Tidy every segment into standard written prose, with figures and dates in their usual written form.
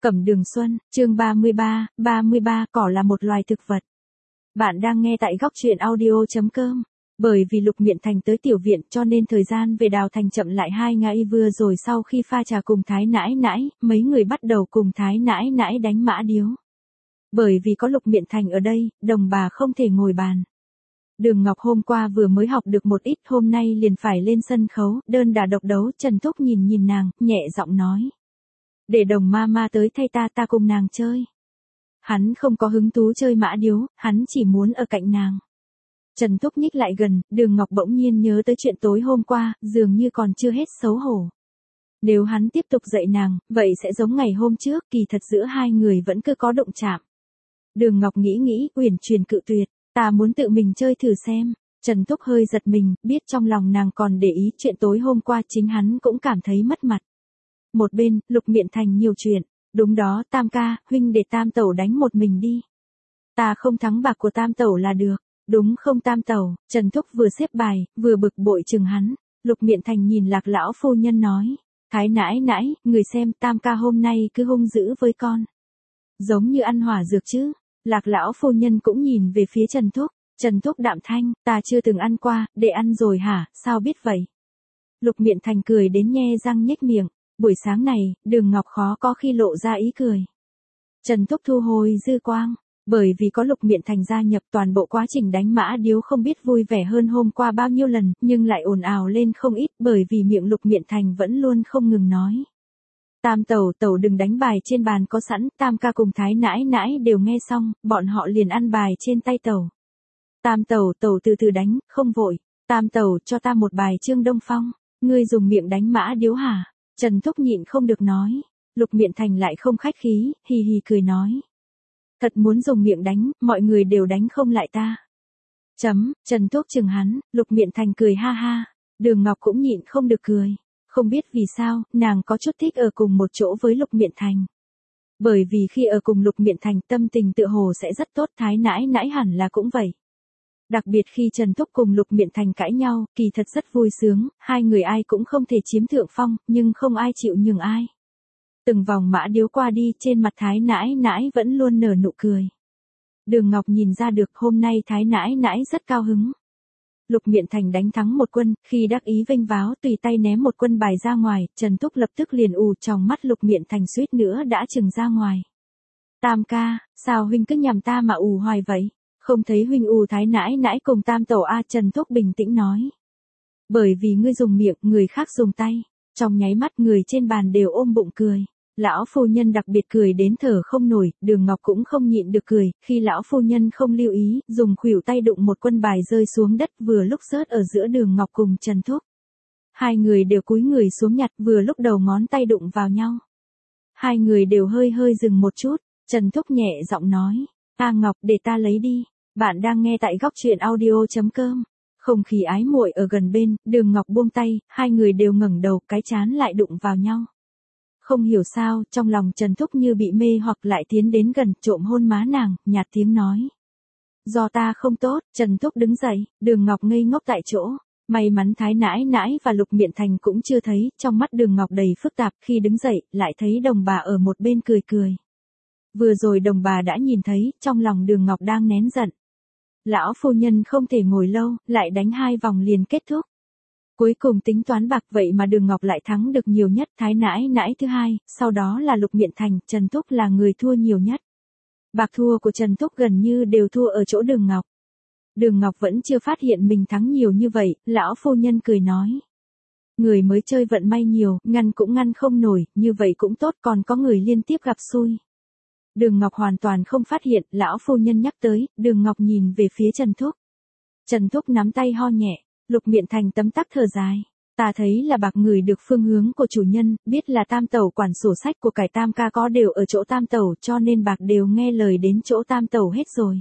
Cẩm Đường Xuân, chương 33, cỏ là một loài thực vật. Bạn đang nghe tại góc truyện audio.com. Bởi vì Lục Miện Thành tới tiểu viện cho nên thời gian về Đào Thành chậm lại 2 ngày vừa rồi sau khi pha trà cùng Thái Nãi Nãi, mấy người bắt đầu cùng Thái Nãi Nãi đánh mã điếu. Bởi vì có Lục Miện Thành ở đây, đồng bà không thể ngồi bàn. Đường Ngọc hôm qua vừa mới học được một ít, hôm nay liền phải lên sân khấu, đơn đả độc đấu. Trần Thúc nhìn nàng, nhẹ giọng nói. Để Đồng ma tới thay ta cùng nàng chơi. Hắn không có hứng thú chơi mã điếu, hắn chỉ muốn ở cạnh nàng. Trần Thúc nhích lại gần, Đường Ngọc bỗng nhiên nhớ tới chuyện tối hôm qua, dường như còn chưa hết xấu hổ. Nếu hắn tiếp tục dạy nàng, vậy sẽ giống ngày hôm trước, kỳ thật giữa hai người vẫn cứ có động chạm. Đường Ngọc nghĩ, uyển chuyển cự tuyệt, ta muốn tự mình chơi thử xem. Trần Thúc hơi giật mình, biết trong lòng nàng còn để ý chuyện tối hôm qua, chính hắn cũng cảm thấy mất mặt. Một bên, Lục Miện Thành nhiều chuyện. Đúng đó, Tam ca, huynh để Tam tẩu đánh một mình đi. Ta không thắng bạc của Tam tẩu là được. Đúng không Tam tẩu? Trần Thúc vừa xếp bài, vừa bực bội chừng hắn. Lục Miện Thành nhìn Lạc lão phu nhân nói. Thái Nãi Nãi, người xem Tam ca hôm nay cứ hung dữ với con. Giống như ăn hỏa dược chứ. Lạc lão phu nhân cũng nhìn về phía Trần Thúc. Trần Thúc đạm thanh, ta chưa từng ăn qua, để ăn rồi hả, sao biết vậy? Lục Miện Thành cười đến nhe răng nhếch miệng. Buổi sáng này, Đường Ngọc khó có khi lộ ra ý cười. Trần Thúc thu hồi dư quang, bởi vì có Lục Miện Thành gia nhập, toàn bộ quá trình đánh mã điếu không biết vui vẻ hơn hôm qua bao nhiêu lần, nhưng lại ồn ào lên không ít bởi vì miệng Lục Miện Thành vẫn luôn không ngừng nói. Tam tẩu đừng đánh bài trên bàn có sẵn, Tam ca cùng Thái Nãi Nãi đều nghe xong, bọn họ liền ăn bài trên tay tẩu. Tam tẩu từ từ đánh, không vội. Tam tẩu cho ta một bài Trương Đông Phong, ngươi dùng miệng đánh mã điếu hả? Trần Thúc nhịn không được nói. Lục Miện Thành lại không khách khí, hì hì cười nói. Thật muốn dùng miệng đánh, mọi người đều đánh không lại ta. Trần Thúc chừng hắn, Lục Miện Thành cười ha ha. Đường Ngọc cũng nhịn không được cười. Không biết vì sao, nàng có chút thích ở cùng một chỗ với Lục Miện Thành. Bởi vì khi ở cùng Lục Miện Thành tâm tình tựa hồ sẽ rất tốt, Thái Nãi Nãi hẳn là cũng vậy. Đặc biệt khi Trần Thúc cùng Lục Miện Thành cãi nhau, kỳ thật rất vui sướng, hai người ai cũng không thể chiếm thượng phong, nhưng không ai chịu nhường ai. Từng vòng mã điếu qua đi, trên mặt Thái Nãi Nãi vẫn luôn nở nụ cười. Đường Ngọc nhìn ra được hôm nay Thái Nãi Nãi rất cao hứng. Lục Miện Thành đánh thắng một quân, khi đắc ý vênh váo tùy tay ném một quân bài ra ngoài, Trần Thúc lập tức liền ù trong mắt Lục Miện Thành suýt nữa đã trừng ra ngoài. Tam ca, sao huynh cứ nhằm ta mà ù hoài vậy? Không thấy huynh u Thái Nãi Nãi cùng Tam tẩu a? Trần Thúc bình tĩnh nói. Bởi vì ngươi dùng miệng, người khác dùng tay. Trong nháy mắt người trên bàn đều ôm bụng cười. Lão phu nhân đặc biệt cười đến thở không nổi, Đường Ngọc cũng không nhịn được cười, khi lão phu nhân không lưu ý, dùng khuỷu tay đụng một quân bài rơi xuống đất, vừa lúc rớt ở giữa Đường Ngọc cùng Trần Thúc. Hai người đều cúi người xuống nhặt, vừa lúc đầu ngón tay đụng vào nhau. Hai người đều hơi dừng một chút, Trần Thúc nhẹ giọng nói. Ta Ngọc, để ta lấy đi. Bạn đang nghe tại góc truyện audio.com. Không khí ái muội ở gần bên, Đường Ngọc buông tay, hai người đều ngẩng đầu, cái trán lại đụng vào nhau. Không hiểu sao, trong lòng Trần Thúc như bị mê hoặc lại tiến đến gần, trộm hôn má nàng, nhạt tiếng nói. Do ta không tốt. Trần Thúc đứng dậy, Đường Ngọc ngây ngốc tại chỗ. May mắn Thái Nãi Nãi và Lục Miện Thành cũng chưa thấy, trong mắt Đường Ngọc đầy phức tạp, khi đứng dậy, lại thấy Đồng bà ở một bên cười. Vừa rồi Đồng bà đã nhìn thấy, trong lòng Đường Ngọc đang nén giận. Lão phu nhân không thể ngồi lâu, lại đánh 2 vòng liền kết thúc. Cuối cùng tính toán bạc, vậy mà Đường Ngọc lại thắng được nhiều nhất, Thái Nãi Nãi thứ hai, sau đó là Lục Miện Thành, Trần Thúc là người thua nhiều nhất. Bạc thua của Trần Thúc gần như đều thua ở chỗ Đường Ngọc. Đường Ngọc vẫn chưa phát hiện mình thắng nhiều như vậy, lão phu nhân cười nói. Người mới chơi vận may nhiều, ngăn cũng ngăn không nổi, như vậy cũng tốt, còn có người liên tiếp gặp xui. Đường Ngọc hoàn toàn không phát hiện, lão phu nhân nhắc tới, Đường Ngọc nhìn về phía Trần Thúc. Trần Thúc nắm tay ho nhẹ, Lục Miện Thành tấm tắc thở dài. Ta thấy là bạc người được phương hướng của chủ nhân, biết là Tam tẩu quản sổ sách của cải Tam ca có đều ở chỗ Tam tẩu, cho nên bạc đều nghe lời đến chỗ Tam tẩu hết rồi.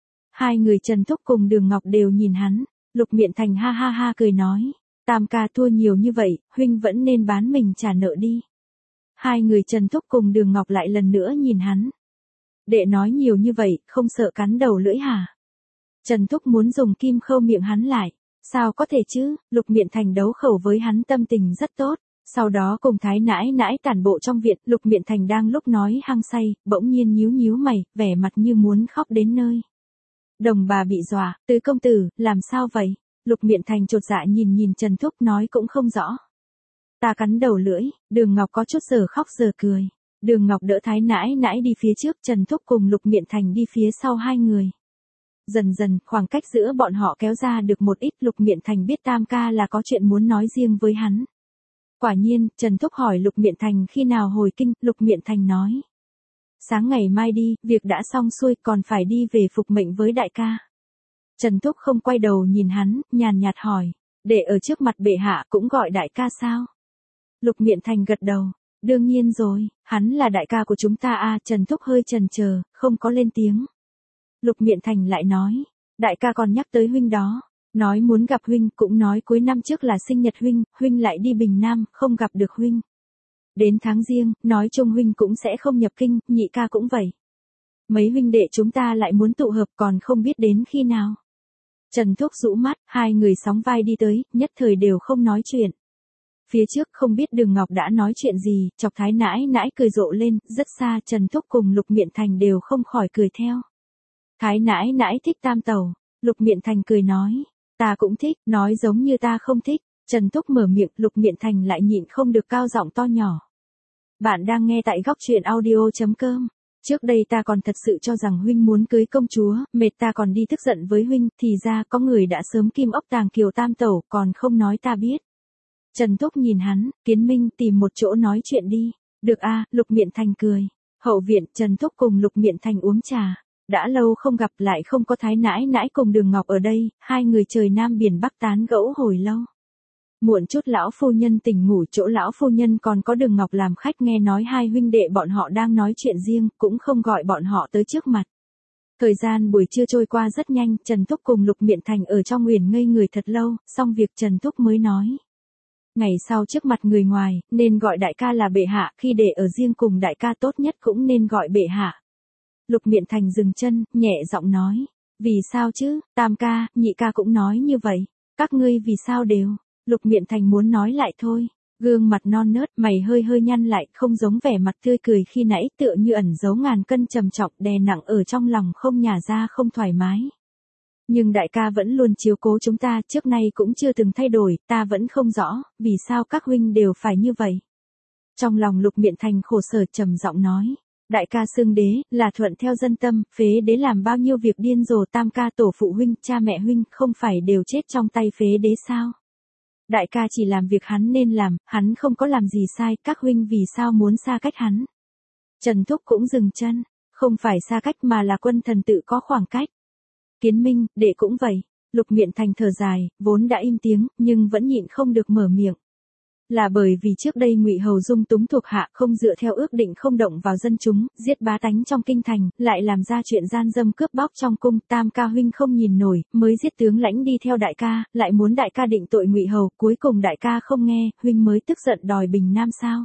Hai người Trần Thúc cùng Đường Ngọc đều nhìn hắn, Lục Miện Thành ha ha cười nói. Tam ca thua nhiều như vậy, huynh vẫn nên bán mình trả nợ đi. Hai người Trần Thúc cùng Đường Ngọc lại lần nữa nhìn hắn. Đệ nói nhiều như vậy, không sợ cắn đầu lưỡi hả? Trần Thúc muốn dùng kim khâu miệng hắn lại. Sao có thể chứ, Lục Miện Thành đấu khẩu với hắn tâm tình rất tốt. Sau đó cùng Thái nãi nãi tản bộ trong viện, Lục Miện Thành đang lúc nói hăng say, bỗng nhiên nhíu nhíu mày, vẻ mặt như muốn khóc đến nơi. Đồng bà bị dọa, Tứ công tử, làm sao vậy? Lục Miện Thành chột dạ nhìn nhìn Trần Thúc nói cũng không rõ. Ta cắn đầu lưỡi, Đường Ngọc có chút giờ khóc giờ cười. Đường Ngọc đỡ Thái nãi nãi đi phía trước, Trần Thúc cùng Lục Miện Thành đi phía sau hai người. Dần dần, khoảng cách giữa bọn họ kéo ra được một ít. Lục Miện Thành biết Tam ca là có chuyện muốn nói riêng với hắn. Quả nhiên, Trần Thúc hỏi Lục Miện Thành khi nào hồi kinh, Lục Miện Thành nói. Sáng ngày mai đi, việc đã xong xuôi, còn phải đi về phục mệnh với đại ca. Trần Thúc không quay đầu nhìn hắn, nhàn nhạt hỏi, để ở trước mặt bệ hạ cũng gọi đại ca sao? Lục Miện Thành gật đầu, đương nhiên rồi, hắn là đại ca của chúng ta à. Trần Thúc hơi chần chờ, không có lên tiếng. Lục Miện Thành lại nói, đại ca còn nhắc tới huynh đó, nói muốn gặp huynh, cũng nói cuối năm trước là sinh nhật huynh, huynh lại đi Bình Nam, không gặp được huynh. Đến tháng Giêng, nói chung huynh cũng sẽ không nhập kinh, nhị ca cũng vậy. Mấy huynh đệ chúng ta lại muốn tụ hợp còn không biết đến khi nào. Trần Thúc rũ mắt, hai người sóng vai đi tới, nhất thời đều không nói chuyện. Phía trước không biết Đường Ngọc đã nói chuyện gì, chọc Thái nãi nãi cười rộ lên, rất xa Trần Thúc cùng Lục Miện Thành đều không khỏi cười theo. Thái nãi nãi thích tam tẩu, Lục Miện Thành cười nói, ta cũng thích, nói giống như ta không thích. Trần Thúc mở miệng, Lục Miện Thành lại nhịn không được cao giọng to nhỏ. Bạn đang nghe tại góc truyện audio.com. Trước đây ta còn thật sự cho rằng huynh muốn cưới công chúa, mệt ta còn đi tức giận với huynh, thì ra có người đã sớm kim ốc tàng kiều tam tẩu, còn không nói ta biết. Trần Thúc nhìn hắn, Kiến Minh tìm một chỗ nói chuyện đi. Được a, Lục Miện Thành cười. Hậu viện, Trần Thúc cùng Lục Miện Thành uống trà. Đã lâu không gặp lại không có Thái nãi nãi cùng Đường Ngọc ở đây, hai người trời Nam biển Bắc tán gẫu hồi lâu. Muộn chút lão phu nhân tỉnh ngủ, chỗ lão phu nhân còn có Đường Ngọc làm khách, nghe nói hai huynh đệ bọn họ đang nói chuyện riêng, cũng không gọi bọn họ tới trước mặt. Thời gian buổi trưa trôi qua rất nhanh, Trần Thúc cùng Lục Miện Thành ở trong uyển ngây người thật lâu, xong việc Trần Thúc mới nói. Ngày sau trước mặt người ngoài, nên gọi đại ca là bệ hạ, khi để ở riêng cùng đại ca tốt nhất cũng nên gọi bệ hạ. Lục Miện Thành dừng chân, nhẹ giọng nói. Vì sao chứ, tam ca, nhị ca cũng nói như vậy. Các ngươi vì sao đều. Lục Miện Thành muốn nói lại thôi. Gương mặt non nớt, mày hơi hơi nhăn lại, không giống vẻ mặt tươi cười khi nãy, tựa như ẩn giấu ngàn cân trầm trọng đè nặng ở trong lòng, không nhả ra, không thoải mái. Nhưng đại ca vẫn luôn chiếu cố chúng ta, trước nay cũng chưa từng thay đổi, ta vẫn không rõ, vì sao các huynh đều phải như vậy. Trong lòng Lục Miện Thành khổ sở trầm giọng nói. Đại ca xưng đế, là thuận theo dân tâm, phế đế làm bao nhiêu việc điên rồ, tam ca tổ phụ huynh, cha mẹ huynh, không phải đều chết trong tay phế đế sao? Đại ca chỉ làm việc hắn nên làm, hắn không có làm gì sai, các huynh vì sao muốn xa cách hắn? Trần Thúc cũng dừng chân, không phải xa cách mà là quân thần tự có khoảng cách. Kiến Minh, đệ cũng vậy. Lục Miện Thành thở dài, vốn đã im tiếng, nhưng vẫn nhịn không được mở miệng. Là bởi vì trước đây Ngụy Hầu dung túng thuộc hạ, không dựa theo ước định, không động vào dân chúng, giết bá tánh trong kinh thành, lại làm ra chuyện gian dâm cướp bóc trong cung, tam ca huynh không nhìn nổi, mới giết tướng lãnh đi theo đại ca, lại muốn đại ca định tội Ngụy Hầu, cuối cùng đại ca không nghe, huynh mới tức giận đòi Bình Nam sao?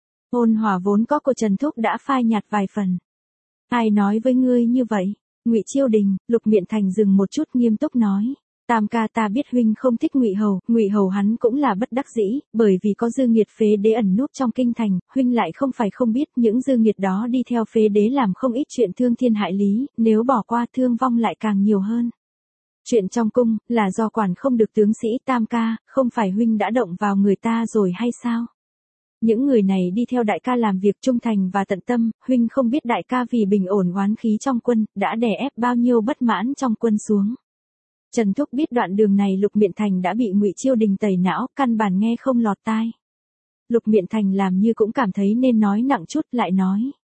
Ôn hòa vốn có của Trần Thúc đã phai nhạt vài phần. Ai nói với ngươi như vậy? Ngụy Chiêu Đình. Lục Miện Thành dừng một chút, nghiêm túc nói. Tam ca, ta biết huynh không thích Ngụy Hầu hắn cũng là bất đắc dĩ, bởi vì có dư nghiệt phế đế ẩn núp trong kinh thành, huynh lại không phải không biết, những dư nghiệt đó đi theo phế đế làm không ít chuyện thương thiên hại lý, nếu bỏ qua thương vong lại càng nhiều hơn. Chuyện trong cung, là do quản không được tướng sĩ, tam ca, không phải huynh đã động vào người ta rồi hay sao? Những người này đi theo đại ca làm việc trung thành và tận tâm, huynh không biết đại ca vì bình ổn oán khí trong quân, đã đè ép bao nhiêu bất mãn trong quân xuống. Trần Thúc biết đoạn đường này Lục Miện Thành đã bị Ngụy Chiêu Đình tẩy não, căn bản nghe không lọt tai. Lục Miện Thành làm như cũng cảm thấy nên nói nặng chút, lại nói.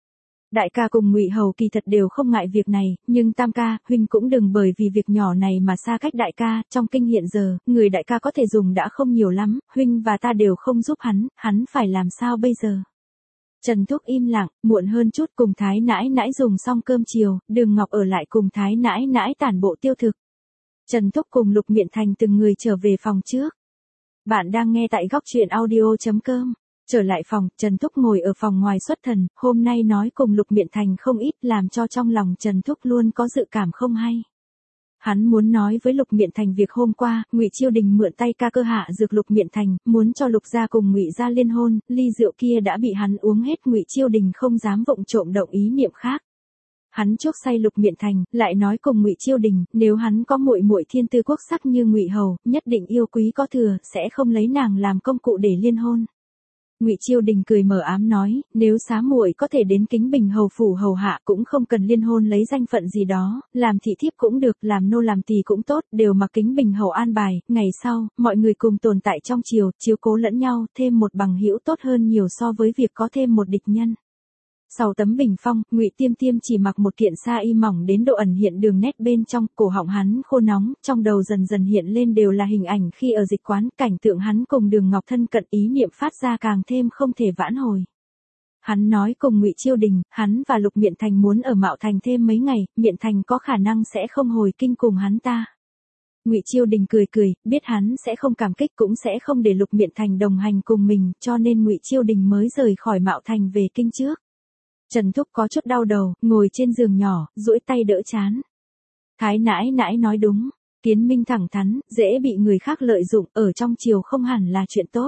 Đại ca cùng Ngụy Hầu kỳ thật đều không ngại việc này, nhưng tam ca, huynh cũng đừng bởi vì việc nhỏ này mà xa cách đại ca, trong kinh hiện giờ, người đại ca có thể dùng đã không nhiều lắm, huynh và ta đều không giúp hắn phải làm sao bây giờ? Trần Thúc im lặng, muộn hơn chút cùng Thái nãi nãi dùng xong cơm chiều, Đường Ngọc ở lại cùng Thái nãi nãi tản bộ tiêu thực. Trần Thúc cùng Lục Miện Thành từng người trở về phòng trước. Bạn đang nghe tại góc truyện audio.com. Trở lại phòng, Trần Thúc ngồi ở phòng ngoài xuất thần, hôm nay nói cùng Lục Miện Thành không ít, làm cho trong lòng Trần Thúc luôn có dự cảm không hay. Hắn muốn nói với Lục Miện Thành việc hôm qua, Ngụy Chiêu Đình mượn tay ca cơ hạ dược Lục Miện Thành, muốn cho Lục gia cùng Ngụy gia liên hôn, ly rượu kia đã bị hắn uống hết, Ngụy Chiêu Đình không dám vụng trộm động ý niệm khác. Hắn chuốc say Lục Miện Thành, lại nói cùng Ngụy Chiêu Đình, nếu hắn có muội muội thiên tư quốc sắc như Ngụy hầu, nhất định yêu quý có thừa, sẽ không lấy nàng làm công cụ để liên hôn. Ngụy Chiêu Đình cười mờ ám nói, nếu xá muội có thể đến Kính Bình hầu phủ hầu hạ cũng không cần liên hôn lấy danh phận gì đó, làm thị thiếp cũng được, làm nô làm tỳ cũng tốt, đều mặc Kính Bình hầu an bài, ngày sau, mọi người cùng tồn tại trong triều, chiếu cố lẫn nhau, thêm một bằng hữu tốt hơn nhiều so với việc có thêm một địch nhân. Sau tấm bình phong, Ngụy Tiêm Tiêm chỉ mặc một kiện sa y mỏng đến độ ẩn hiện đường nét bên trong, cổ họng hắn khô nóng, trong đầu dần dần hiện lên đều là hình ảnh khi ở dịch quán, cảnh tượng hắn cùng Đường Ngọc thân cận, ý niệm phát ra càng thêm không thể vãn hồi. Hắn nói cùng Ngụy Chiêu Đình, hắn và Lục Miện Thành muốn ở Mạo Thành thêm mấy ngày, Miện Thành có khả năng sẽ không hồi kinh cùng hắn ta. Ngụy Chiêu Đình cười cười, biết hắn sẽ không cảm kích cũng sẽ không để Lục Miện Thành đồng hành cùng mình, cho nên Ngụy Chiêu Đình mới rời khỏi Mạo Thành về kinh trước. Trần Thúc có chút đau đầu, ngồi trên giường nhỏ, duỗi tay đỡ chán. Thái nãi nãi nói đúng, Kiến Minh thẳng thắn, dễ bị người khác lợi dụng, ở trong triều không hẳn là chuyện tốt.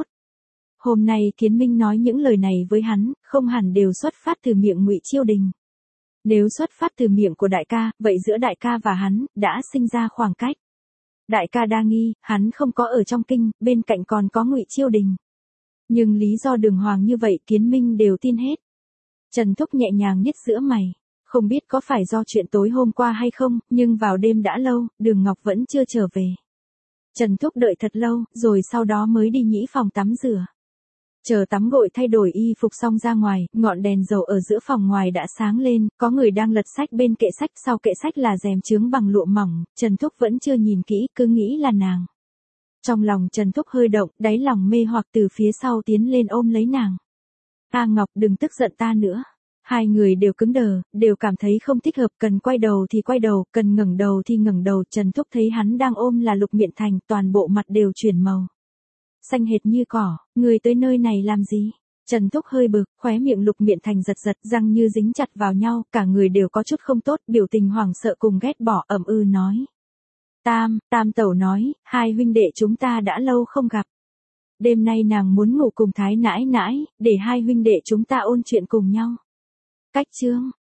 Hôm nay Kiến Minh nói những lời này với hắn, không hẳn đều xuất phát từ miệng Ngụy Chiêu Đình. Nếu xuất phát từ miệng của đại ca, vậy giữa đại ca và hắn, đã sinh ra khoảng cách. Đại ca đa nghi, hắn không có ở trong kinh, bên cạnh còn có Ngụy Chiêu Đình. Nhưng lý do đường hoàng như vậy Kiến Minh đều tin hết. Trần Thúc nhẹ nhàng nhếch giữa mày, không biết có phải do chuyện tối hôm qua hay không, nhưng vào đêm đã lâu, Đường Ngọc vẫn chưa trở về. Trần Thúc đợi thật lâu, rồi sau đó mới đi nhĩ phòng tắm rửa. Chờ tắm gội thay đổi y phục xong ra ngoài, ngọn đèn dầu ở giữa phòng ngoài đã sáng lên, có người đang lật sách bên kệ sách, sau kệ sách là rèm chướng bằng lụa mỏng, Trần Thúc vẫn chưa nhìn kỹ, cứ nghĩ là nàng. Trong lòng Trần Thúc hơi động, đáy lòng mê hoặc từ phía sau tiến lên ôm lấy nàng. A Ngọc đừng tức giận ta nữa. Hai người đều cứng đờ, đều cảm thấy không thích hợp, cần quay đầu thì quay đầu, cần ngẩng đầu thì ngẩng đầu. Trần Thúc thấy hắn đang ôm là Lục Miện Thành, toàn bộ mặt đều chuyển màu. Xanh hệt như cỏ, người tới nơi này làm gì? Trần Thúc hơi bực, khóe miệng Lục Miện Thành giật giật, răng như dính chặt vào nhau, cả người đều có chút không tốt, biểu tình hoảng sợ cùng ghét bỏ, ậm ừ nói. Tam tẩu nói, hai huynh đệ chúng ta đã lâu không gặp. Đêm nay nàng muốn ngủ cùng Thái nãi nãi, để hai huynh đệ chúng ta ôn chuyện cùng nhau. Cách chương